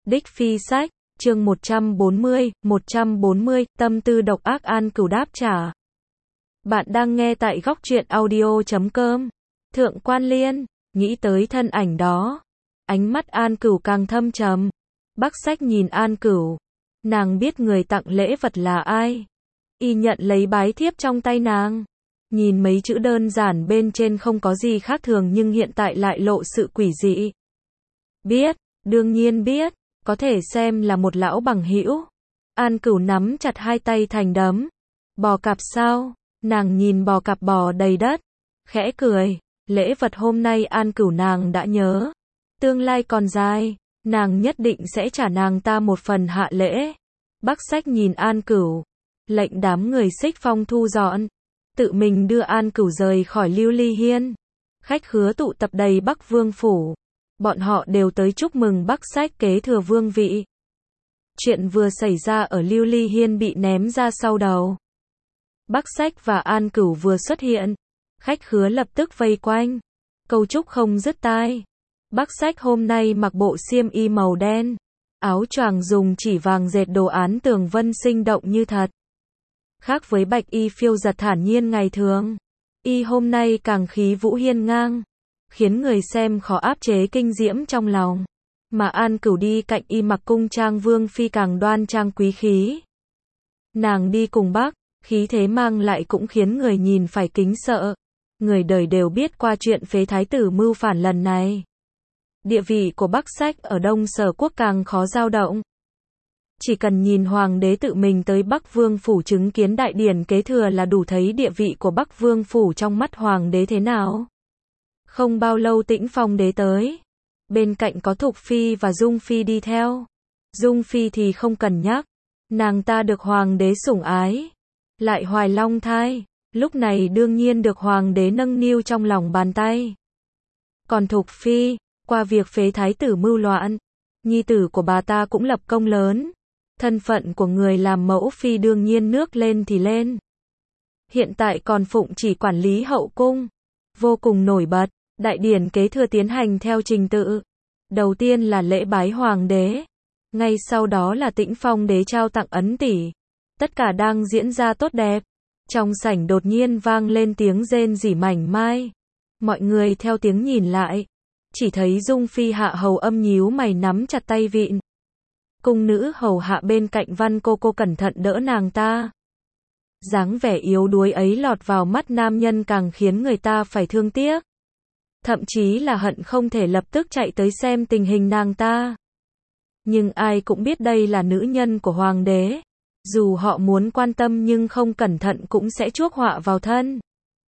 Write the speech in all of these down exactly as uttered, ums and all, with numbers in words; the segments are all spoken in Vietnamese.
Đích Phi Sách, chương một trăm bốn mươi, một trăm bốn mươi, tâm tư độc ác An Cửu đáp trả. Bạn đang nghe tại góc truyện audio chấm com. Thượng Quan Liên, nghĩ tới thân ảnh đó. Ánh mắt An Cửu càng thâm trầm. Bắc Sách nhìn An Cửu. Nàng biết người tặng lễ vật là ai. Y nhận lấy bái thiếp trong tay nàng. Nhìn mấy chữ đơn giản bên trên không có gì khác thường nhưng hiện tại lại lộ sự quỷ dị. Biết, đương nhiên biết. Có thể xem là một lão bằng hữu. An Cửu nắm chặt hai tay thành đấm. Bò cạp sao? Nàng nhìn bò cạp bò đầy đất. Khẽ cười. Lễ vật hôm nay An Cửu nàng đã nhớ. Tương lai còn dài. Nàng nhất định sẽ trả nàng ta một phần hạ lễ. Bắc Sách nhìn An Cửu. Lệnh đám người Xích Phong thu dọn. Tự mình đưa An Cửu rời khỏi Lưu Ly Hiên. Khách khứa tụ tập đầy Bắc Vương phủ. Bọn họ đều tới chúc mừng Bắc Sách kế thừa vương vị. Chuyện vừa xảy ra ở Lưu Ly Hiên bị ném ra sau đầu. Bắc Sách và An Cửu vừa xuất hiện. Khách khứa lập tức vây quanh. Câu chúc không dứt tai. Bắc Sách hôm nay mặc bộ xiêm y màu đen. Áo choàng dùng chỉ vàng dệt đồ án tường vân sinh động như thật. Khác với bạch y phiêu giật thản nhiên ngày thường. Y hôm nay càng khí vũ hiên ngang. Khiến người xem khó áp chế kinh diễm trong lòng. Mà An Cửu đi cạnh y mặc cung trang vương phi càng đoan trang quý khí. Nàng đi cùng Bắc, khí thế mang lại cũng khiến người nhìn phải kính sợ. Người đời đều biết qua chuyện phế thái tử mưu phản lần này. Địa vị của Bắc Sách ở Đông Sở Quốc càng khó dao động. Chỉ cần nhìn hoàng đế tự mình tới Bắc Vương phủ chứng kiến đại điển kế thừa là đủ thấy địa vị của Bắc Vương phủ trong mắt hoàng đế thế nào. Không bao lâu Tĩnh Phong đế tới. Bên cạnh có Thục Phi và Dung Phi đi theo. Dung Phi thì không cần nhắc. Nàng ta được hoàng đế sủng ái. Lại hoài long thai. Lúc này đương nhiên được hoàng đế nâng niu trong lòng bàn tay. Còn Thục Phi, qua việc phế thái tử mưu loạn, nhi tử của bà ta cũng lập công lớn. Thân phận của người làm mẫu phi đương nhiên nước lên thì lên. Hiện tại còn phụng chỉ quản lý hậu cung. Vô cùng nổi bật. Đại điển kế thừa tiến hành theo trình tự. Đầu tiên là lễ bái hoàng đế. Ngay sau đó là Tĩnh Phong đế trao tặng ấn tỷ. Tất cả đang diễn ra tốt đẹp. Trong sảnh đột nhiên vang lên tiếng rên rỉ mảnh mai. Mọi người theo tiếng nhìn lại. Chỉ thấy Dung Phi hạ hầu âm nhíu mày nắm chặt tay vịn. Cung nữ hầu hạ bên cạnh Văn cô cô cẩn thận đỡ nàng ta. Dáng vẻ yếu đuối ấy lọt vào mắt nam nhân càng khiến người ta phải thương tiếc. Thậm chí là hận không thể lập tức chạy tới xem tình hình nàng ta. Nhưng ai cũng biết đây là nữ nhân của hoàng đế. Dù họ muốn quan tâm nhưng không cẩn thận cũng sẽ chuốc họa vào thân.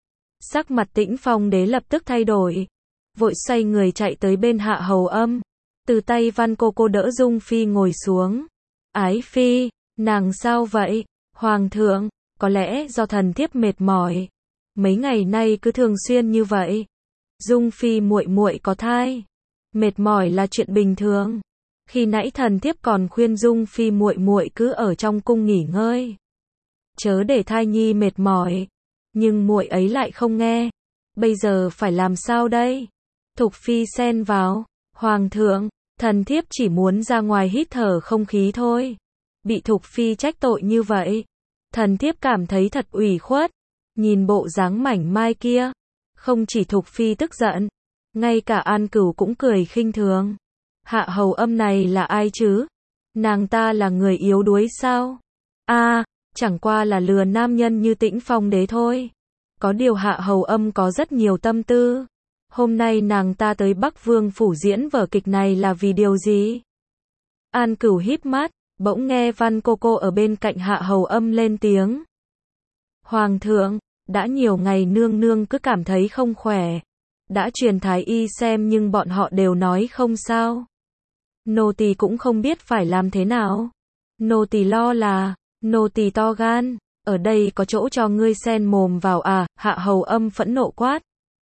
Sắc mặt Tĩnh Phong đế lập tức thay đổi. Vội xoay người chạy tới bên hạ hầu âm. Từ tay Văn cô cô đỡ Dung Phi ngồi xuống. Ái Phi, nàng sao vậy? Hoàng thượng, có lẽ do thần thiếp mệt mỏi. Mấy ngày nay cứ thường xuyên như vậy. Dung Phi muội muội có thai, mệt mỏi là chuyện bình thường. Khi nãy thần thiếp còn khuyên Dung Phi muội muội cứ ở trong cung nghỉ ngơi, chớ để thai nhi mệt mỏi, nhưng muội ấy lại không nghe. Bây giờ phải làm sao đây? Thục Phi xen vào, hoàng thượng, thần thiếp chỉ muốn ra ngoài hít thở không khí thôi. Bị Thục Phi trách tội như vậy, thần thiếp cảm thấy thật ủy khuất. Nhìn bộ dáng mảnh mai kia. Không chỉ Thục Phi tức giận, ngay cả An Cửu cũng cười khinh thường. Hạ hầu âm này là ai chứ? Nàng ta là người yếu đuối sao? A, à, chẳng qua là lừa nam nhân như Tĩnh Phong đế thôi. Có điều hạ hầu âm có rất nhiều tâm tư. Hôm nay nàng ta tới Bắc Vương phủ diễn vở kịch này là vì điều gì? An Cửu híp mắt, bỗng nghe Văn cô cô ở bên cạnh hạ hầu âm lên tiếng. Hoàng thượng, đã nhiều ngày nương nương cứ cảm thấy không khỏe. Đã truyền thái y xem nhưng bọn họ đều nói không sao. Nô tỳ cũng không biết phải làm thế nào. Nô tỳ lo là, nô tỳ to gan, ở đây có chỗ cho ngươi xen mồm vào à, hạ hầu âm phẫn nộ quát.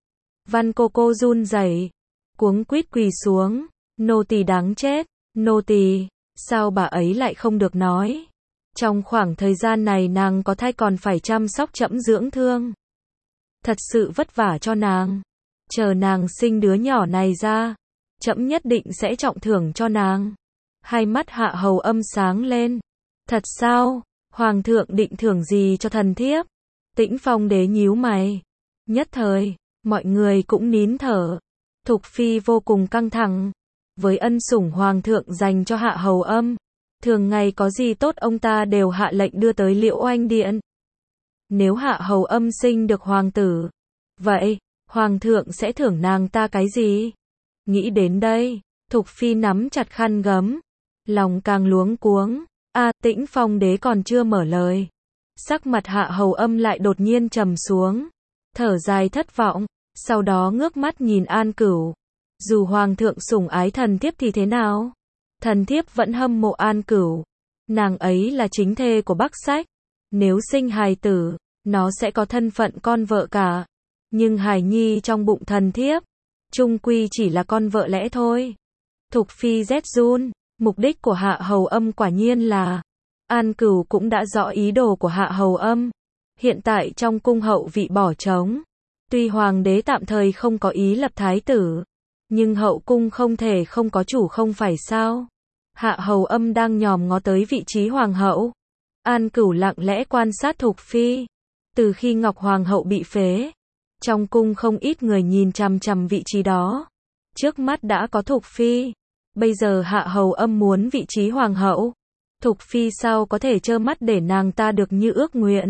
Văn cô cô run rẩy, cuống quýt quỳ xuống, nô tỳ đáng chết, nô tỳ, sao bà ấy lại không được nói? Trong khoảng thời gian này nàng có thai còn phải chăm sóc trẫm dưỡng thương. Thật sự vất vả cho nàng. Chờ nàng sinh đứa nhỏ này ra, trẫm nhất định sẽ trọng thưởng cho nàng. Hai mắt Hạ Hầu Âm sáng lên. Thật sao? Hoàng thượng định thưởng gì cho thần thiếp? Tĩnh Phong đế nhíu mày. Nhất thời, mọi người cũng nín thở. Thục Phi vô cùng căng thẳng. Với ân sủng Hoàng thượng dành cho Hạ Hầu Âm, thường ngày có gì tốt ông ta đều hạ lệnh đưa tới Liễu Oanh Điện. Nếu Hạ Hầu Âm sinh được hoàng tử, vậy, Hoàng thượng sẽ thưởng nàng ta cái gì? Nghĩ đến đây, Thục Phi nắm chặt khăn gấm. Lòng càng luống cuống. A, à, Tĩnh Phong đế còn chưa mở lời. Sắc mặt Hạ Hầu Âm lại đột nhiên trầm xuống. Thở dài thất vọng. Sau đó ngước mắt nhìn An Cửu. Dù Hoàng thượng sủng ái thần thiếp thì thế nào? Thần thiếp vẫn hâm mộ An Cửu. Nàng ấy là chính thê của Bắc Sách. Nếu sinh hài tử, nó sẽ có thân phận con vợ cả. Nhưng hài nhi trong bụng thần thiếp, chung quy chỉ là con vợ lẽ thôi. Thục Phi rét run. Mục đích của Hạ Hầu Âm quả nhiên là, An Cửu cũng đã rõ ý đồ của Hạ Hầu Âm. Hiện tại trong cung hậu vị bỏ trống. Tuy hoàng đế tạm thời không có ý lập thái tử, nhưng hậu cung không thể không có chủ không phải sao? Hạ Hầu Âm đang nhòm ngó tới vị trí hoàng hậu. An Cửu lặng lẽ quan sát Thục Phi. Từ khi Ngọc Hoàng hậu bị phế, trong cung không ít người nhìn chằm chằm vị trí đó. Trước mắt đã có Thục Phi. Bây giờ Hạ Hầu Âm muốn vị trí hoàng hậu. Thục Phi sao có thể trơ mắt để nàng ta được như ước nguyện?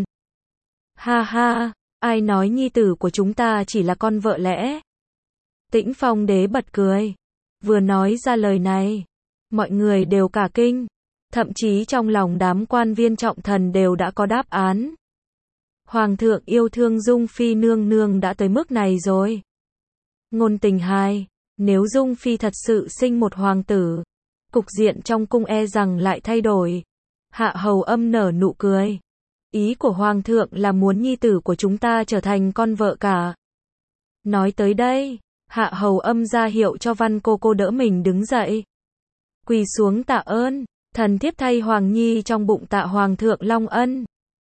Ha ha, ai nói nhi tử của chúng ta chỉ là con vợ lẽ? Tĩnh Phong đế bật cười. Vừa nói ra lời này, mọi người đều cả kinh. Thậm chí trong lòng đám quan viên trọng thần đều đã có đáp án. Hoàng thượng yêu thương Dung Phi nương nương đã tới mức này rồi. Ngôn tình hai. Nếu Dung Phi thật sự sinh một hoàng tử, cục diện trong cung e rằng lại thay đổi. Hạ Hầu Âm nở nụ cười. Ý của Hoàng thượng là muốn nhi tử của chúng ta trở thành con vợ cả. Nói tới đây, Hạ Hầu Âm ra hiệu cho Văn cô cô đỡ mình đứng dậy. Quỳ xuống tạ ơn, thần thiếp thay Hoàng Nhi trong bụng tạ Hoàng thượng long ân.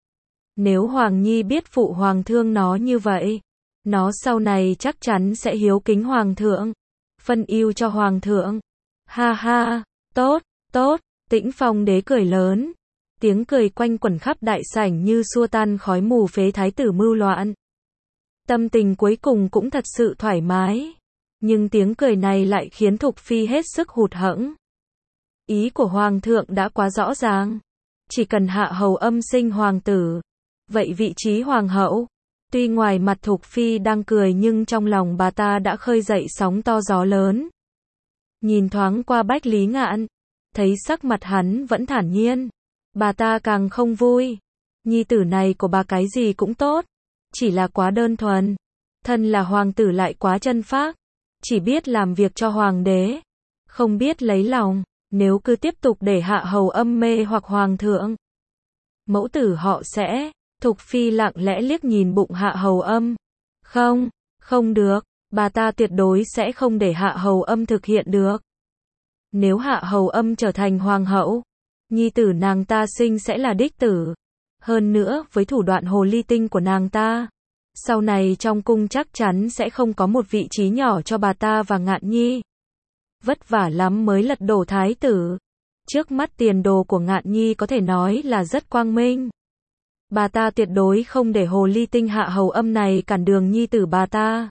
Nếu Hoàng Nhi biết phụ Hoàng thương nó như vậy, nó sau này chắc chắn sẽ hiếu kính Hoàng thượng. Phân ưu cho Hoàng thượng. Ha ha, tốt, tốt, Tĩnh Phong đế cười lớn. Tiếng cười quanh quẩn khắp đại sảnh như xua tan khói mù phế thái tử mưu loạn. Tâm tình cuối cùng cũng thật sự thoải mái. Nhưng tiếng cười này lại khiến Thục Phi hết sức hụt hẫng. Ý của Hoàng thượng đã quá rõ ràng. Chỉ cần Hạ Hầu Âm sinh hoàng tử, vậy vị trí hoàng hậu. Tuy ngoài mặt Thục Phi đang cười nhưng trong lòng bà ta đã khơi dậy sóng to gió lớn. Nhìn thoáng qua Bách Lý Ngạn, thấy sắc mặt hắn vẫn thản nhiên. Bà ta càng không vui. Nhi tử này của bà cái gì cũng tốt, chỉ là quá đơn thuần. Thân là hoàng tử lại quá chân phác, chỉ biết làm việc cho hoàng đế, không biết lấy lòng. Nếu cứ tiếp tục để Hạ Hầu Âm mê hoặc hoàng thượng, mẫu tử họ sẽ... Thục Phi lặng lẽ liếc nhìn bụng Hạ Hầu Âm. Không, không được, bà ta tuyệt đối sẽ không để Hạ Hầu Âm thực hiện được. Nếu Hạ Hầu Âm trở thành hoàng hậu, nhi tử nàng ta sinh sẽ là đích tử. Hơn nữa, với thủ đoạn hồ ly tinh của nàng ta, sau này trong cung chắc chắn sẽ không có một vị trí nhỏ cho bà ta và Ngạn Nhi. Vất vả lắm mới lật đổ thái tử. Trước mắt tiền đồ của Ngạn Nhi có thể nói là rất quang minh. Bà ta tuyệt đối không để hồ ly tinh Hạ Hầu Âm này cản đường nhi tử bà ta.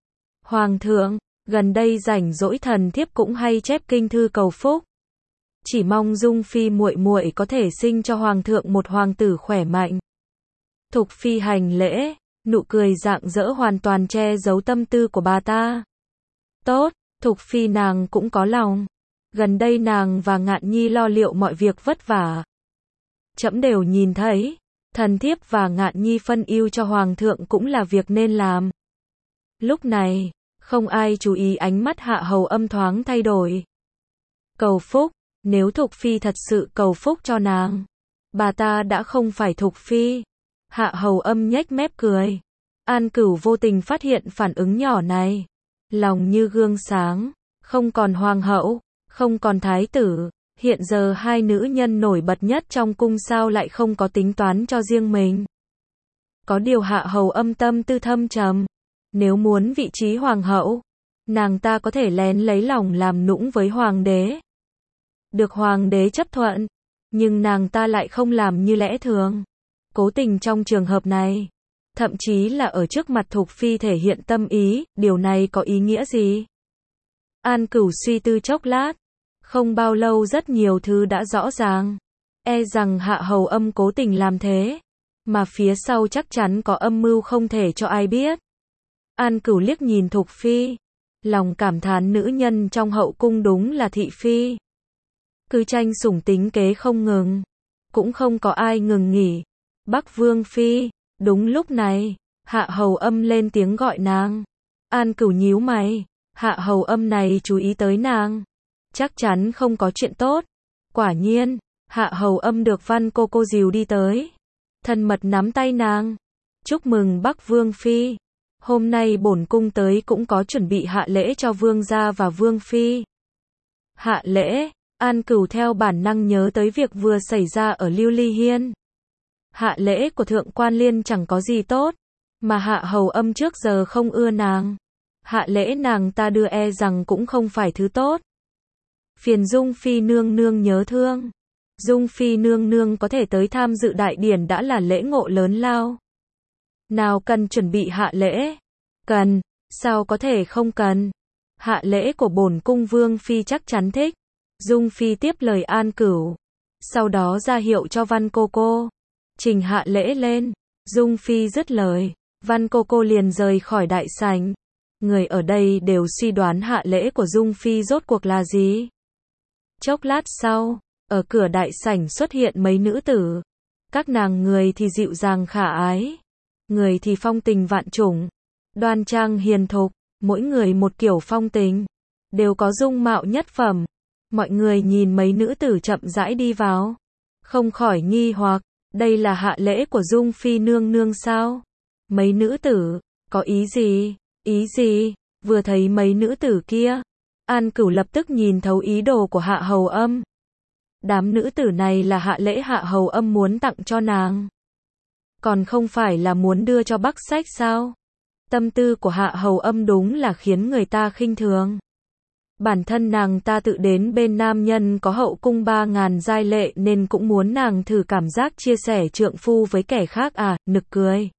Hoàng thượng, gần đây rảnh rỗi thần thiếp cũng hay chép kinh thư cầu phúc. Chỉ mong Dung Phi muội muội có thể sinh cho Hoàng thượng một hoàng tử khỏe mạnh. Thục Phi hành lễ, nụ cười rạng rỡ hoàn toàn che giấu tâm tư của bà ta. Tốt, Thục Phi nàng cũng có lòng. Gần đây nàng và Ngạn Nhi lo liệu mọi việc vất vả. Trẫm đều nhìn thấy. Thần thiếp và Ngạn Nhi phân ưu cho Hoàng thượng cũng là việc nên làm. Lúc này, không ai chú ý ánh mắt Hạ Hầu Âm thoáng thay đổi. Cầu phúc, nếu Thục Phi thật sự cầu phúc cho nàng, bà ta đã không phải Thục Phi. Hạ Hầu Âm nhếch mép cười. An Cửu vô tình phát hiện phản ứng nhỏ này. Lòng như gương sáng, không còn hoàng hậu, không còn thái tử. Hiện giờ hai nữ nhân nổi bật nhất trong cung sao lại không có tính toán cho riêng mình. Có điều Hạ Hầu Âm tâm tư thâm trầm. Nếu muốn vị trí hoàng hậu, nàng ta có thể lén lấy lòng làm nũng với hoàng đế. được hoàng đế chấp thuận. Nhưng nàng ta lại không làm như lẽ thường. Cố tình trong trường hợp này, thậm chí là ở trước mặt Thục Phi thể hiện tâm ý, điều này có ý nghĩa gì? An Cửu suy tư chốc lát, không bao lâu rất nhiều thứ đã rõ ràng. E rằng Hạ Hầu Âm cố tình làm thế, mà phía sau chắc chắn có âm mưu không thể cho ai biết. An Cửu liếc nhìn Thục Phi, lòng cảm thán nữ nhân trong hậu cung đúng là thị phi. Cứ tranh sủng tính kế không ngừng, cũng không có ai ngừng nghỉ. Bắc Vương Phi, đúng lúc này, Hạ Hầu Âm lên tiếng gọi nàng. An Cửu nhíu mày, Hạ Hầu Âm này chú ý tới nàng, chắc chắn không có chuyện tốt. Quả nhiên, Hạ Hầu Âm được Văn cô cô dìu đi tới, thân mật nắm tay nàng. Chúc mừng Bắc Vương Phi, hôm nay bổn cung tới cũng có chuẩn bị hạ lễ cho Vương gia và Vương Phi. Hạ lễ, An Cửu theo bản năng nhớ tới việc vừa xảy ra ở Lưu Ly Hiên. Hạ lễ của Thượng Quan Liên chẳng có gì tốt, mà Hạ Hầu Âm trước giờ không ưa nàng. Hạ lễ nàng ta đưa e rằng cũng không phải thứ tốt. Phiền Dung Phi nương nương nhớ thương. Dung Phi nương nương có thể tới tham dự đại điển đã là lễ ngộ lớn lao. Nào cần chuẩn bị hạ lễ? Cần, sao có thể không cần? Hạ lễ của bổn cung Vương Phi chắc chắn thích. Dung Phi tiếp lời An Cửu, sau đó ra hiệu cho Văn cô cô trình hạ lễ lên. Dung Phi dứt lời, Văn cô cô liền rời khỏi đại sảnh. Người ở đây đều suy đoán hạ lễ của Dung Phi rốt cuộc là gì. Chốc lát sau, ở cửa đại sảnh xuất hiện mấy nữ tử. Các nàng người thì dịu dàng khả ái, người thì phong tình vạn trùng, đoan trang hiền thục, mỗi người một kiểu phong tình, đều có dung mạo nhất phẩm. Mọi người nhìn mấy nữ tử chậm rãi đi vào, không khỏi nghi hoặc, đây là hạ lễ của Dung Phi nương nương sao? Mấy nữ tử, có ý gì? Ý gì? Vừa thấy mấy nữ tử kia, An Cửu lập tức nhìn thấu ý đồ của Hạ Hầu Âm. Đám nữ tử này là hạ lễ Hạ Hầu Âm muốn tặng cho nàng, còn không phải là muốn đưa cho Bắc Sách sao? Tâm tư của Hạ Hầu Âm đúng là khiến người ta khinh thường. Bản thân nàng ta tự đến bên nam nhân có hậu cung ba ngàn giai lệ nên cũng muốn nàng thử cảm giác chia sẻ trượng phu với kẻ khác à, nực cười.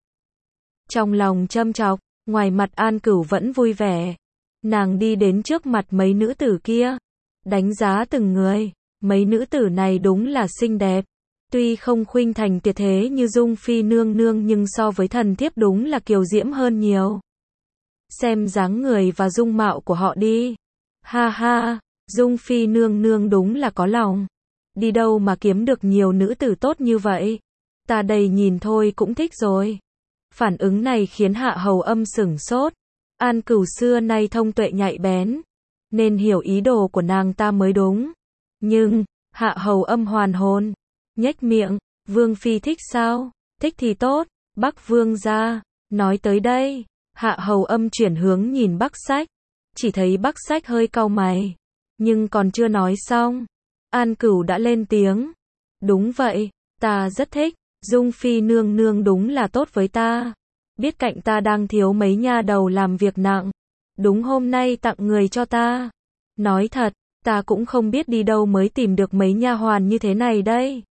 Trong lòng châm chọc, ngoài mặt An Cửu vẫn vui vẻ. Nàng đi đến trước mặt mấy nữ tử kia, đánh giá từng người. Mấy nữ tử này đúng là xinh đẹp. Tuy không khuynh thành tuyệt thế như Dung Phi nương nương nhưng so với thần thiếp đúng là kiều diễm hơn nhiều. Xem dáng người và dung mạo của họ đi. Ha ha, Dung Phi nương nương đúng là có lòng. Đi đâu mà kiếm được nhiều nữ tử tốt như vậy? Ta đây nhìn thôi cũng thích rồi. Phản ứng này khiến Hạ Hầu Âm sửng sốt. An Cửu xưa nay thông tuệ nhạy bén, nên hiểu ý đồ của nàng ta mới đúng. Nhưng, Hạ Hầu Âm hoàn hồn, nhếch miệng, Vương Phi thích sao? Thích thì tốt, Bắc Vương gia. Nói tới đây, Hạ Hầu Âm chuyển hướng nhìn Bắc Sách. Chỉ thấy Bắc Sách hơi cau mày, nhưng còn chưa nói xong, An Cửu đã lên tiếng. Đúng vậy, ta rất thích, Dung Phi nương nương đúng là tốt với ta. Biết cạnh ta đang thiếu mấy nha đầu làm việc nặng, đúng hôm nay tặng người cho ta. Nói thật, ta cũng không biết đi đâu mới tìm được mấy nha hoàn như thế này đây.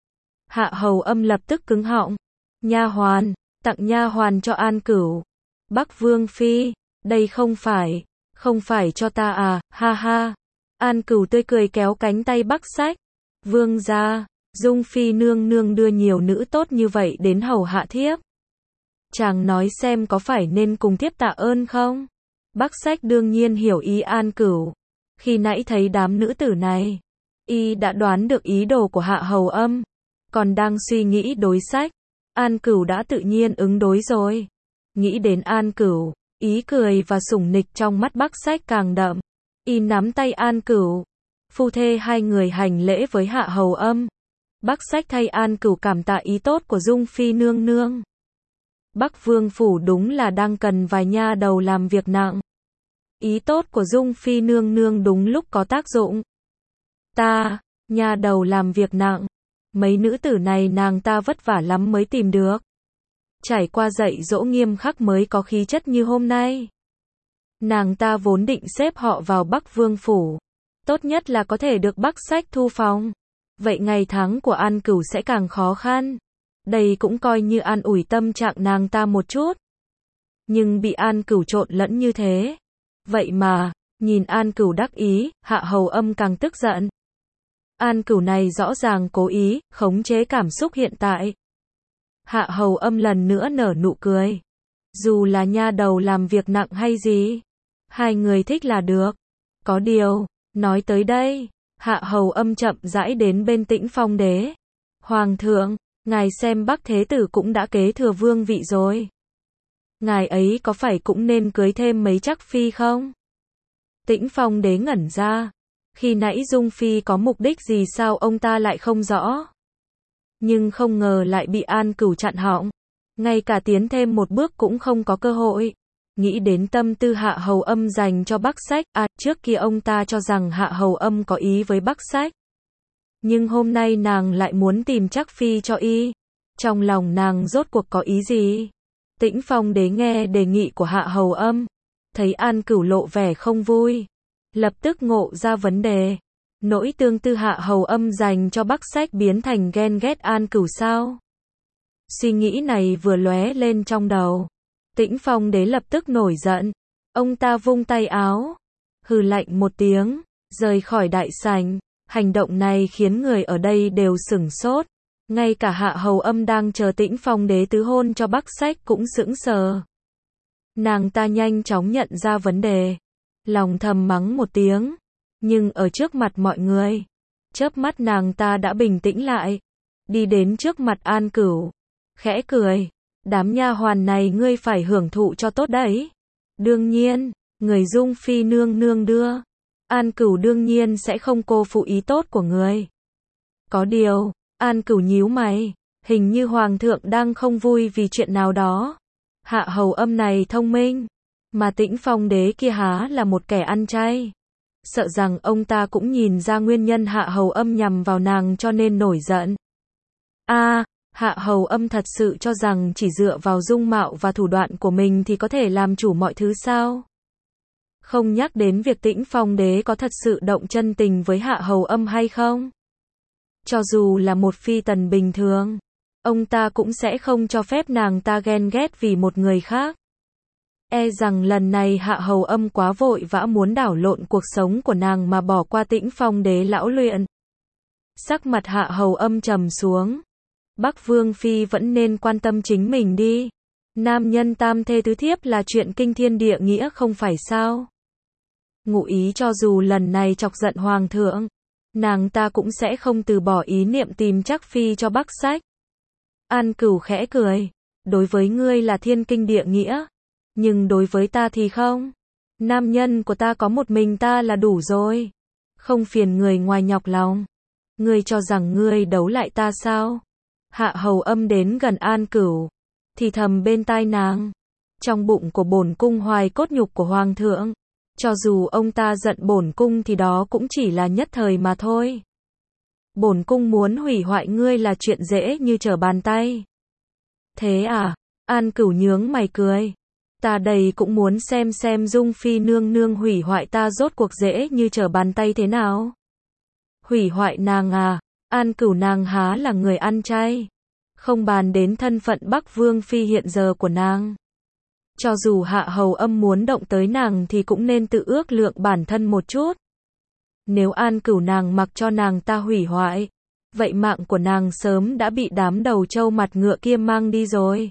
Hạ Hầu Âm lập tức cứng họng. Nha hoàn, tặng nha hoàn cho An Cửu. Bắc Vương Phi, đây không phải, không phải cho ta à, ha ha. An Cửu tươi cười kéo cánh tay Bắc Sách. Vương gia, Dung Phi nương nương đưa nhiều nữ tốt như vậy đến hầu hạ thiếp. Chàng nói xem có phải nên cùng thiếp tạ ơn không? Bắc Sách đương nhiên hiểu ý An Cửu. Khi nãy thấy đám nữ tử này, y đã đoán được ý đồ của Hạ Hầu Âm. Còn đang suy nghĩ đối sách, An Cửu đã tự nhiên ứng đối rồi. Nghĩ đến An Cửu, ý cười và sủng nịch trong mắt Bắc Sách càng đậm. Y nắm tay An Cửu. Phu thê hai người hành lễ với Hạ Hầu Âm. Bắc Sách thay An Cửu cảm tạ ý tốt của Dung Phi nương nương. Bắc Vương phủ đúng là đang cần vài nha đầu làm việc nặng. Ý tốt của Dung Phi nương nương đúng lúc có tác dụng. Ta, nha đầu làm việc nặng. Mấy nữ tử này nàng ta vất vả lắm mới tìm được. Trải qua dạy dỗ nghiêm khắc mới có khí chất như hôm nay. Nàng ta vốn định xếp họ vào Bắc Vương phủ, Tốt nhất là có thể được Bắc Sách thu phòng. Vậy ngày tháng của An Cửu sẽ càng khó khăn. Đây cũng coi như an ủi tâm trạng nàng ta một chút. Nhưng bị An Cửu trộn lẫn như thế. Vậy mà, nhìn An Cửu đắc ý, Hạ Hầu Âm càng tức giận. An Cửu này rõ ràng cố ý, khống chế cảm xúc hiện tại. Hạ Hầu Âm lần nữa nở nụ cười. Dù là nha đầu làm việc nặng hay gì, hai người thích là được. Có điều, nói tới đây, Hạ Hầu Âm chậm rãi đến bên Tĩnh Phong Đế. Hoàng thượng, ngài xem Bắc Thế Tử cũng đã kế thừa vương vị rồi. Ngài ấy có phải cũng nên cưới thêm mấy chắc phi không? Tĩnh Phong Đế ngẩn ra. Khi nãy Dung Phi có mục đích gì sao ông ta lại không rõ. Nhưng không ngờ lại bị An Cửu chặn họng. Ngay cả tiến thêm một bước cũng không có cơ hội. Nghĩ đến tâm tư Hạ Hầu Âm dành cho Bắc Sách, à, trước kia ông ta cho rằng Hạ Hầu Âm có ý với Bắc Sách. Nhưng hôm nay nàng lại muốn tìm chắc phi cho y. Trong lòng nàng rốt cuộc có ý gì? Tĩnh Phong Đế nghe đề nghị của Hạ Hầu Âm, thấy An Cửu lộ vẻ không vui, lập tức ngộ ra vấn đề. Nỗi tương tư Hạ Hầu Âm dành cho Bắc Sách biến thành ghen ghét An Cửu sao? Suy nghĩ này vừa lóe lên trong đầu. Tĩnh Phong Đế lập tức nổi giận. Ông ta vung tay áo, hừ lạnh một tiếng, rời khỏi đại sảnh. Hành động này khiến người ở đây đều sửng sốt. Ngay cả Hạ Hầu Âm đang chờ Tĩnh Phong Đế tứ hôn cho Bắc Sách cũng sững sờ. Nàng ta nhanh chóng nhận ra vấn đề. Lòng thầm mắng một tiếng. Nhưng ở trước mặt mọi người, chớp mắt nàng ta đã bình tĩnh lại. Đi đến trước mặt An Cửu, khẽ cười. Đám nha hoàn này ngươi phải hưởng thụ cho tốt đấy. Đương nhiên, người Dung Phi nương nương đưa. An Cửu đương nhiên sẽ không cô phụ ý tốt của người. Có điều, An Cửu nhíu mày, hình như Hoàng thượng đang không vui vì chuyện nào đó. Hạ Hầu Âm này thông minh, mà Tĩnh Phong Đế kia há là một kẻ ăn chay. Sợ rằng ông ta cũng nhìn ra nguyên nhân Hạ Hầu Âm nhằm vào nàng cho nên nổi giận. A, à, Hạ Hầu Âm thật sự cho rằng chỉ dựa vào dung mạo và thủ đoạn của mình thì có thể làm chủ mọi thứ sao? Không nhắc đến việc Tĩnh Phong Đế có thật sự động chân tình với Hạ Hầu Âm hay không? Cho dù là một phi tần bình thường, ông ta cũng sẽ không cho phép nàng ta ghen ghét vì một người khác. E rằng lần này Hạ Hầu Âm quá vội vã muốn đảo lộn cuộc sống của nàng mà bỏ qua Tĩnh Phong Đế lão luyện. Sắc mặt Hạ Hầu Âm trầm xuống. Bắc Vương Phi vẫn nên quan tâm chính mình đi. Nam nhân tam thê tứ thiếp là chuyện kinh thiên địa nghĩa không phải sao? Ngụ ý cho dù lần này chọc giận Hoàng thượng, nàng ta cũng sẽ không từ bỏ ý niệm tìm chắc phi cho Bắc Sách. An Cửu khẽ cười. Đối với ngươi là thiên kinh địa nghĩa. Nhưng đối với ta thì không. Nam nhân của ta có một mình ta là đủ rồi. Không phiền người ngoài nhọc lòng. Ngươi cho rằng ngươi đấu lại ta sao? Hạ Hầu Âm đến gần An Cửu, thì thầm bên tai nàng. Trong bụng của bổn cung hoài cốt nhục của Hoàng thượng. Cho dù ông ta giận bổn cung thì đó cũng chỉ là nhất thời mà thôi. Bổn cung muốn hủy hoại ngươi là chuyện dễ như trở bàn tay. Thế à? An Cửu nhướng mày cười. Ta đây cũng muốn xem xem Dung Phi nương nương hủy hoại ta rốt cuộc dễ như trở bàn tay thế nào. Hủy hoại nàng à? An Cửu nàng há là người ăn chay. Không bàn đến thân phận Bắc Vương Phi hiện giờ của nàng. Cho dù Hạ Hầu Âm muốn động tới nàng thì cũng nên tự ước lượng bản thân một chút. Nếu An Cửu nàng mặc cho nàng ta hủy hoại, vậy mạng của nàng sớm đã bị đám đầu trâu mặt ngựa kia mang đi rồi.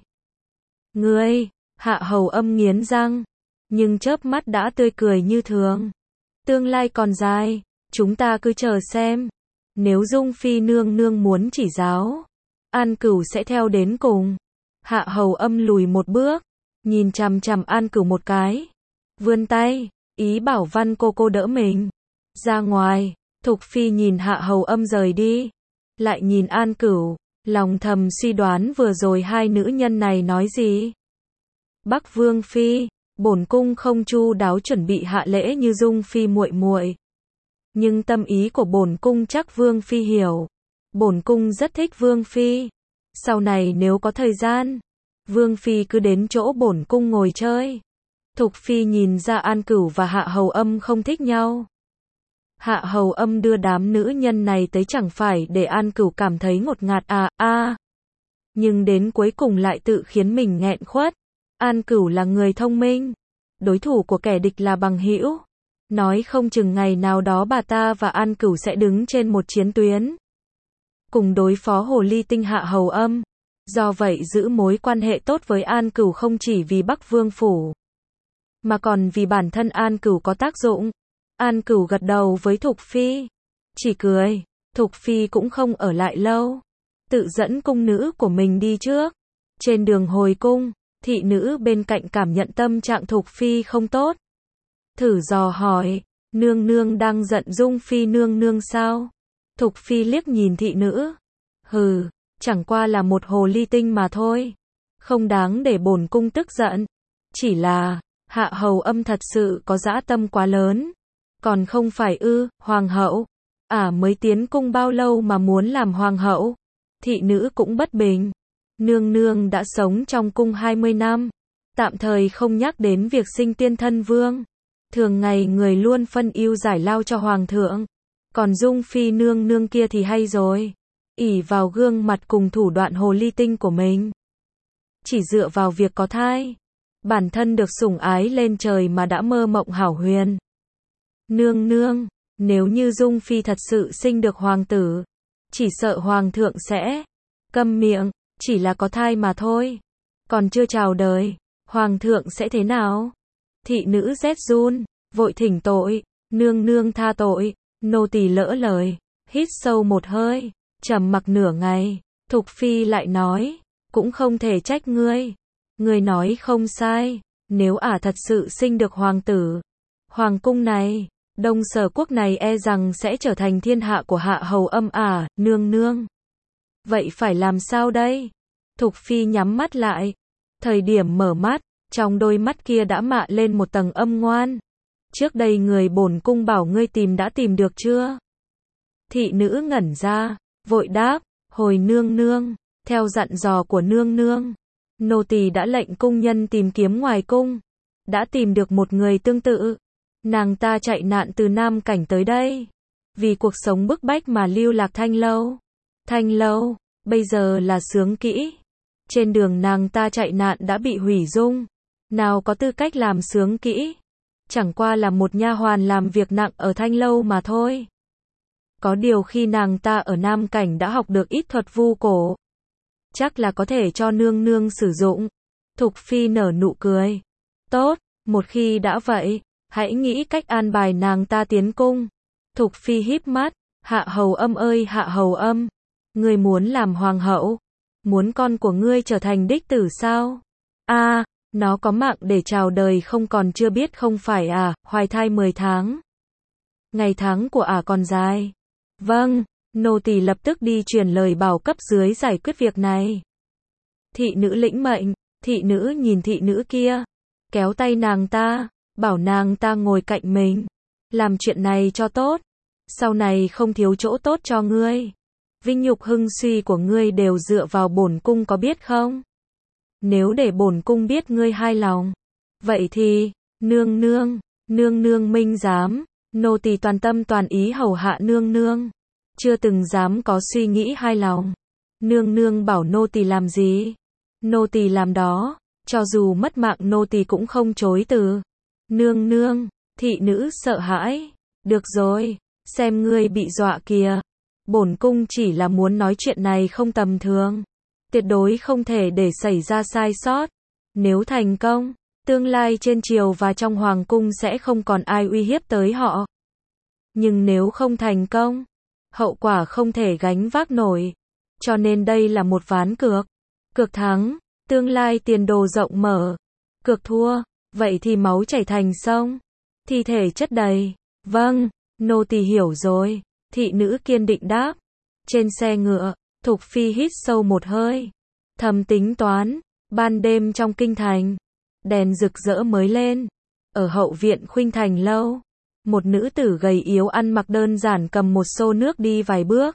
Ngươi, Hạ Hầu Âm nghiến răng, nhưng chớp mắt đã tươi cười như thường. Tương lai còn dài, chúng ta cứ chờ xem. Nếu Dung Phi nương nương muốn chỉ giáo, An Cửu sẽ theo đến cùng. Hạ Hầu Âm lùi một bước, nhìn chằm chằm An Cửu một cái, vươn tay, ý bảo Văn cô cô đỡ mình. Ra ngoài, Thục Phi nhìn Hạ Hầu Âm rời đi, lại nhìn An Cửu, lòng thầm suy đoán vừa rồi hai nữ nhân này nói gì. Bắc Vương Phi, bổn cung không chu đáo chuẩn bị hạ lễ như Dung Phi muội muội. Nhưng tâm ý của bổn cung chắc Vương Phi hiểu. Bổn cung rất thích Vương Phi. Sau này nếu có thời gian, Vương Phi cứ đến chỗ bổn cung ngồi chơi. Thục Phi nhìn ra An Cửu và Hạ Hầu Âm không thích nhau. Hạ Hầu Âm đưa đám nữ nhân này tới chẳng phải để An Cửu cảm thấy ngột ngạt à, a. Nhưng đến cuối cùng lại tự khiến mình nghẹn khuất. An Cửu là người thông minh, đối thủ của kẻ địch là bằng hữu. Nói không chừng ngày nào đó bà ta và An Cửu sẽ đứng trên một chiến tuyến, cùng đối phó hồ ly tinh Hạ Hầu Âm. Do vậy giữ mối quan hệ tốt với An Cửu không chỉ vì Bắc Vương Phủ, mà còn vì bản thân An Cửu có tác dụng. An Cửu gật đầu với Thục Phi, chỉ cười. Thục Phi cũng không ở lại lâu, tự dẫn cung nữ của mình đi trước. Trên đường hồi cung, thị nữ bên cạnh cảm nhận tâm trạng Thục Phi không tốt, thử dò hỏi, nương nương đang giận Dung Phi nương nương sao? Thục Phi liếc nhìn thị nữ, hừ, chẳng qua là một hồ ly tinh mà thôi, không đáng để bổn cung tức giận. Chỉ là, Hạ Hầu Âm thật sự có dã tâm quá lớn. Còn không phải ư, hoàng hậu, ả à, mới tiến cung bao lâu mà muốn làm hoàng hậu? Thị nữ cũng bất bình. Nương nương đã sống trong cung hai mươi năm, tạm thời không nhắc đến việc sinh tiên thân vương. Thường ngày người luôn phân ưu giải lao cho hoàng thượng. Còn Dung Phi nương nương kia thì hay rồi, ỷ vào gương mặt cùng thủ đoạn hồ ly tinh của mình, chỉ dựa vào việc có thai, bản thân được sủng ái lên trời mà đã mơ mộng hảo huyền. Nương nương, nếu như Dung Phi thật sự sinh được hoàng tử, chỉ sợ hoàng thượng sẽ câm miệng, chỉ là có thai mà thôi, còn chưa chào đời, hoàng thượng sẽ thế nào? Thị nữ rét run, vội thỉnh tội, nương nương tha tội. Nô tỳ lỡ lời, hít sâu một hơi, trầm mặc nửa ngày. Thục Phi lại nói, cũng không thể trách ngươi, ngươi nói không sai, nếu ả thật sự sinh được hoàng tử, hoàng cung này, Đông Sở quốc này e rằng sẽ trở thành thiên hạ của Hạ Hầu Âm ả, nương nương. Vậy phải làm sao đây? Thục Phi nhắm mắt lại, thời điểm mở mắt, trong đôi mắt kia đã mạ lên một tầng âm ngoan. Trước đây người bổn cung bảo ngươi tìm đã tìm được chưa? Thị nữ ngẩn ra, vội đáp, hồi nương nương, theo dặn dò của nương nương, nô tỳ đã lệnh cung nhân tìm kiếm ngoài cung, đã tìm được một người tương tự. Nàng ta chạy nạn từ Nam Cảnh tới đây, vì cuộc sống bức bách mà lưu lạc Thanh Lâu. Thanh Lâu, bây giờ là Sướng Kỹ. Trên đường nàng ta chạy nạn đã bị hủy dung, nào có tư cách làm Sướng Kỹ. Chẳng qua là một nha hoàn làm việc nặng ở Thanh Lâu mà thôi. Có điều khi nàng ta ở Nam Cảnh đã học được ít thuật vu cổ, chắc là có thể cho nương nương sử dụng. Thục Phi nở nụ cười. Tốt, một khi đã vậy, hãy nghĩ cách an bài nàng ta tiến cung. Thục Phi híp mắt, Hạ Hầu Âm ơi Hạ Hầu Âm, ngươi muốn làm hoàng hậu, muốn con của ngươi trở thành đích tử sao? A, à, nó có mạng để chào đời không còn chưa biết không phải à, hoài thai mười tháng. Ngày tháng của ả à còn dài. Vâng, nô tỳ lập tức đi truyền lời bảo cấp dưới giải quyết việc này. Thị nữ lĩnh mệnh, thị nữ nhìn thị nữ kia, kéo tay nàng ta, bảo nàng ta ngồi cạnh mình. Làm chuyện này cho tốt, sau này không thiếu chỗ tốt cho ngươi. Vinh nhục hưng suy của ngươi đều dựa vào bổn cung có biết không? Nếu để bổn cung biết ngươi hai lòng, vậy thì, nương nương, nương nương minh giám, nô tỳ toàn tâm toàn ý hầu hạ nương nương, chưa từng dám có suy nghĩ hai lòng. Nương nương bảo nô tỳ làm gì, nô tỳ làm đó, cho dù mất mạng nô tỳ cũng không chối từ. Nương nương, thị nữ sợ hãi, được rồi, xem ngươi bị dọa kìa. Bổn cung chỉ là muốn nói chuyện này không tầm thường, tuyệt đối không thể để xảy ra sai sót. Nếu thành công, tương lai trên triều và trong hoàng cung sẽ không còn ai uy hiếp tới họ. Nhưng nếu không thành công, hậu quả không thể gánh vác nổi. Cho nên đây là một ván cược. Cược thắng, tương lai tiền đồ rộng mở. Cược thua, vậy thì máu chảy thành sông, thi thể chất đầy. Vâng, nô tỳ hiểu rồi. Thị nữ kiên định đáp. Trên xe ngựa, Thục Phi hít sâu một hơi, thầm tính toán. Ban đêm trong kinh thành, đèn rực rỡ mới lên. Ở hậu viện Khuynh Thành lâu, một nữ tử gầy yếu ăn mặc đơn giản cầm một xô nước đi vài bước,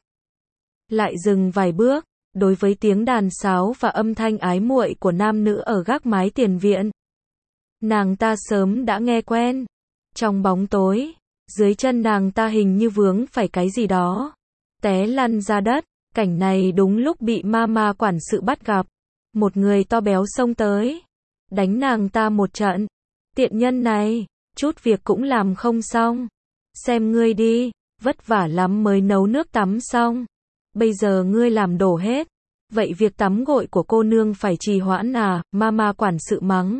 lại dừng vài bước. Đối với tiếng đàn sáo và âm thanh ái muội của nam nữ ở gác mái tiền viện, nàng ta sớm đã nghe quen. Trong bóng tối, Dưới chân nàng ta hình như vướng phải cái gì đó, té lăn ra đất. Cảnh này đúng lúc bị ma ma quản sự bắt gặp. Một người to béo xông tới, đánh nàng ta một trận. Tiện nhân này, chút việc cũng làm không xong. Xem ngươi đi, vất vả lắm mới nấu nước tắm xong. Bây giờ ngươi làm đổ hết. Vậy việc tắm gội của cô nương phải trì hoãn à, ma ma quản sự mắng.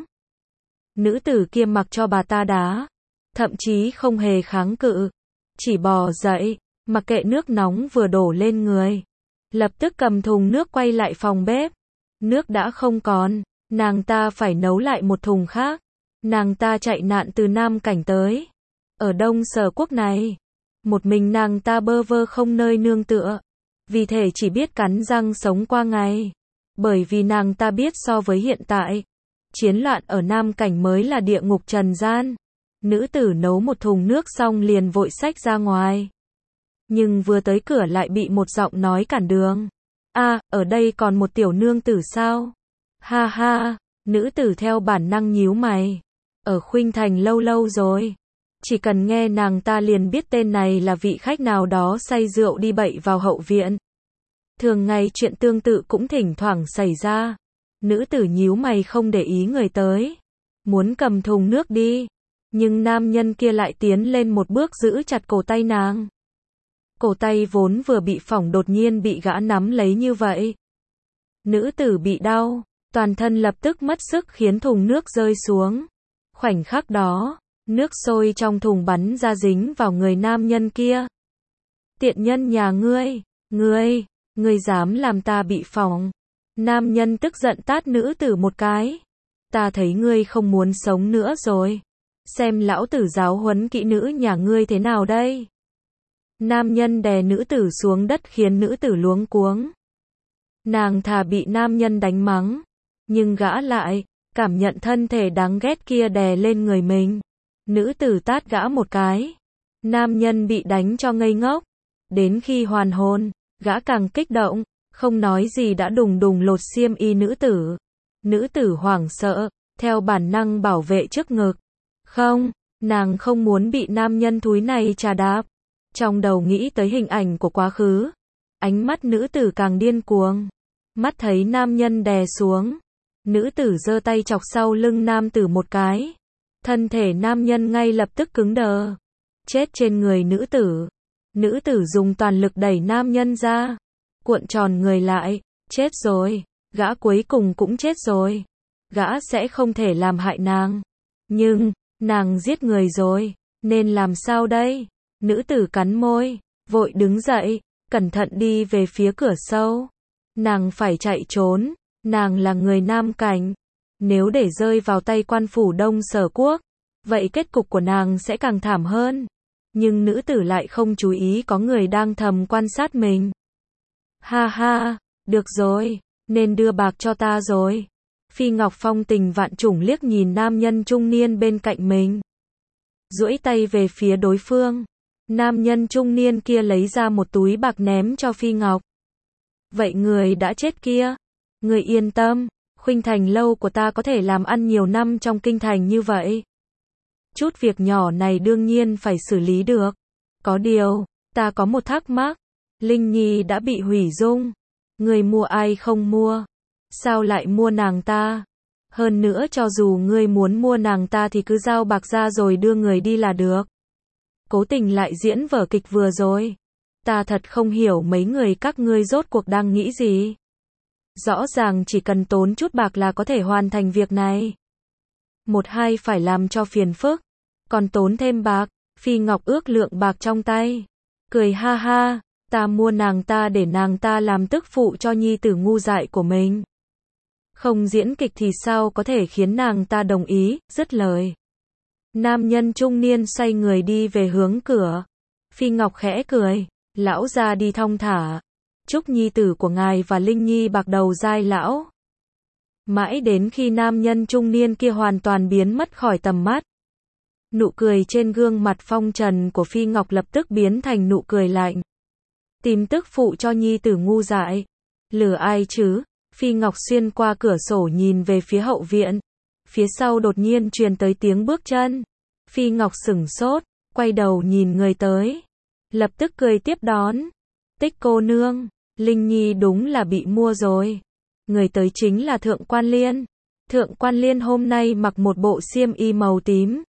Nữ tử kia mặc cho bà ta đá, thậm chí không hề kháng cự, chỉ bò dậy, mặc kệ nước nóng vừa đổ lên người. Lập tức cầm thùng nước quay lại phòng bếp. Nước đã không còn, nàng ta phải nấu lại một thùng khác. Nàng ta chạy nạn từ Nam Cảnh tới. Ở Đông Sở Quốc này, một mình nàng ta bơ vơ không nơi nương tựa. Vì thể chỉ biết cắn răng sống qua ngày. Bởi vì nàng ta biết so với hiện tại, chiến loạn ở Nam Cảnh mới là địa ngục trần gian. Nữ tử nấu một thùng nước xong liền vội xách ra ngoài. Nhưng vừa tới cửa lại bị một giọng nói cản đường. A, ở đây còn một tiểu nương tử sao? Ha ha, nữ tử theo bản năng nhíu mày. Ở Khuynh Thành lâu lâu rồi. Chỉ cần nghe nàng ta liền biết tên này là vị khách nào đó say rượu đi bậy vào hậu viện. Thường ngày chuyện tương tự cũng thỉnh thoảng xảy ra. Nữ tử nhíu mày không để ý người tới. Muốn cầm thùng nước đi. Nhưng nam nhân kia lại tiến lên một bước giữ chặt cổ tay nàng. Cổ tay vốn vừa bị phỏng đột nhiên bị gã nắm lấy như vậy. Nữ tử bị đau, toàn thân lập tức mất sức khiến thùng nước rơi xuống. Khoảnh khắc đó, nước sôi trong thùng bắn ra dính vào người nam nhân kia. Tiện nhân nhà ngươi, ngươi, ngươi dám làm ta bị phỏng. Nam nhân tức giận tát nữ tử một cái. Ta thấy ngươi không muốn sống nữa rồi. Xem lão tử giáo huấn kỹ nữ nhà ngươi thế nào đây. Nam nhân đè nữ tử xuống đất khiến nữ tử luống cuống. Nàng thà bị nam nhân đánh mắng, nhưng gã lại cảm nhận thân thể đáng ghét kia đè lên người mình. Nữ tử tát gã một cái. Nam nhân bị đánh cho ngây ngốc. Đến khi hoàn hồn, gã càng kích động, không nói gì đã đùng đùng lột xiêm y nữ tử. Nữ tử hoảng sợ, theo bản năng bảo vệ trước ngực. Không, nàng không muốn bị nam nhân thúi này chà đạp. Trong đầu nghĩ tới hình ảnh của quá khứ. Ánh mắt nữ tử càng điên cuồng. Mắt thấy nam nhân đè xuống. Nữ tử giơ tay chọc sau lưng nam tử một cái. Thân thể nam nhân ngay lập tức cứng đờ. Chết trên người nữ tử. Nữ tử dùng toàn lực đẩy nam nhân ra. Cuộn tròn người lại. Chết rồi. Gã cuối cùng cũng chết rồi. Gã sẽ không thể làm hại nàng. Nhưng, nàng giết người rồi. Nên làm sao đây? Nữ tử cắn môi. Vội đứng dậy. Cẩn thận đi về phía cửa sâu. Nàng phải chạy trốn. Nàng là người Nam Cảnh. Nếu để rơi vào tay quan phủ Đông Sở Quốc, vậy kết cục của nàng sẽ càng thảm hơn. Nhưng nữ tử lại không chú ý có người đang thầm quan sát mình. Ha ha, được rồi, nên đưa bạc cho ta rồi. Phi Ngọc phong tình vạn trùng liếc nhìn nam nhân trung niên bên cạnh mình. Duỗi tay về phía đối phương. Nam nhân trung niên kia lấy ra một túi bạc ném cho Phi Ngọc. Vậy người đã chết kia, người yên tâm, Khuynh Thành lâu của ta có thể làm ăn nhiều năm trong kinh thành như vậy. Chút việc nhỏ này đương nhiên phải xử lý được. Có điều, ta có một thắc mắc. Linh Nhi đã bị hủy dung. Người mua ai không mua? Sao lại mua nàng ta? Hơn nữa cho dù ngươi muốn mua nàng ta thì cứ giao bạc ra rồi đưa người đi là được. Cố tình lại diễn vở kịch vừa rồi. Ta thật không hiểu mấy người các ngươi rốt cuộc đang nghĩ gì. Rõ ràng chỉ cần tốn chút bạc là có thể hoàn thành việc này. Một hai phải làm cho phiền phức. Còn tốn thêm bạc. Phi Ngọc ước lượng bạc trong tay. Cười ha ha. Ta mua nàng ta để nàng ta làm tức phụ cho nhi tử ngu dại của mình. Không diễn kịch thì sao có thể khiến nàng ta đồng ý, dứt lời. Nam nhân trung niên xoay người đi về hướng cửa. Phi Ngọc khẽ cười. Lão ra đi thong thả. Chúc nhi tử của ngài và Linh Nhi bạc đầu dai lão. Mãi đến khi nam nhân trung niên kia hoàn toàn biến mất khỏi tầm mắt. Nụ cười trên gương mặt phong trần của Phi Ngọc lập tức biến thành nụ cười lạnh. Tìm tức phụ cho nhi tử ngu dại. Lừa ai chứ? Phi Ngọc xuyên qua cửa sổ nhìn về phía hậu viện. Phía sau đột nhiên truyền tới tiếng bước chân. Phi Ngọc sửng sốt, quay đầu nhìn người tới, lập tức cười tiếp đón. Tích cô nương, Linh Nhi đúng là bị mua rồi. Người tới chính là Thượng Quan Liên. Thượng Quan Liên hôm nay mặc một bộ xiêm y màu tím.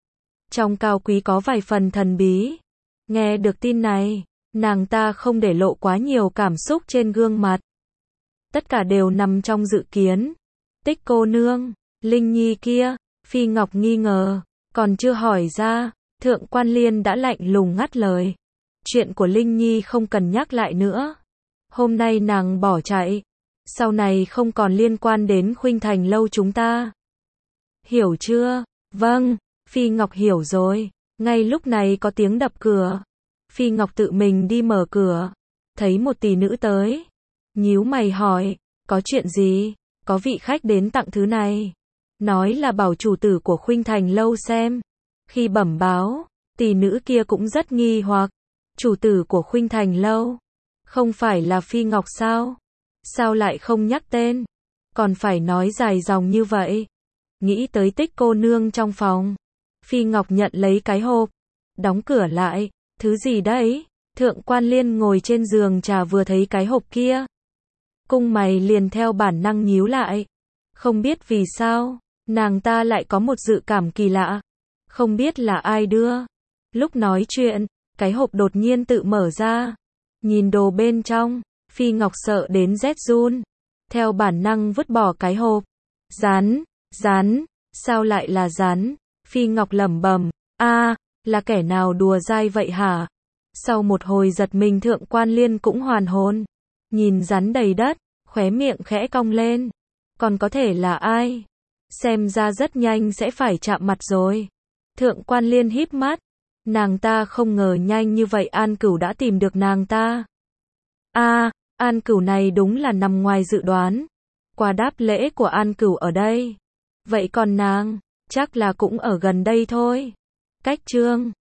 Trong cao quý có vài phần thần bí. Nghe được tin này, nàng ta không để lộ quá nhiều cảm xúc trên gương mặt. Tất cả đều nằm trong dự kiến. Tích cô nương, Linh Nhi kia, Phi Ngọc nghi ngờ, còn chưa hỏi ra, Thượng Quan Liên đã lạnh lùng ngắt lời. Chuyện của Linh Nhi không cần nhắc lại nữa. Hôm nay nàng bỏ chạy, sau này không còn liên quan đến Khuynh Thành lâu chúng ta. Hiểu chưa? Vâng, Phi Ngọc hiểu rồi. Ngay lúc này có tiếng đập cửa. Phi Ngọc tự mình đi mở cửa, thấy một tỷ nữ tới. Nhíu mày hỏi, có chuyện gì? Có vị khách đến tặng thứ này. Nói là bảo chủ tử của Khuynh Thành lâu xem. Khi bẩm báo, tỷ nữ kia cũng rất nghi hoặc. Chủ tử của Khuynh Thành lâu, không phải là Phi Ngọc sao? Sao lại không nhắc tên? Còn phải nói dài dòng như vậy. Nghĩ tới Tích cô nương trong phòng. Phi Ngọc nhận lấy cái hộp, đóng cửa lại. Thứ gì đấy? Thượng Quan Liên ngồi trên giường trà vừa thấy cái hộp kia. Cung mày liền theo bản năng nhíu lại. Không biết vì sao, nàng ta lại có một dự cảm kỳ lạ. Không biết là ai đưa. Lúc nói chuyện, cái hộp đột nhiên tự mở ra. Nhìn đồ bên trong, Phi Ngọc sợ đến rét run. Theo bản năng vứt bỏ cái hộp. Rắn, rắn, sao lại là rắn? Phi Ngọc lẩm bẩm, a, là kẻ nào đùa dai vậy hả? Sau một hồi giật mình Thượng Quan Liên cũng hoàn hồn. Nhìn rắn đầy đất, khóe miệng khẽ cong lên. Còn có thể là ai? Xem ra rất nhanh sẽ phải chạm mặt rồi. Thượng Quan Liên híp mắt. Nàng ta không ngờ nhanh như vậy An Cửu đã tìm được nàng ta. a, à, An Cửu này đúng là nằm ngoài dự đoán. Quà đáp lễ của An Cửu ở đây. Vậy còn nàng, chắc là cũng ở gần đây thôi. Cách chương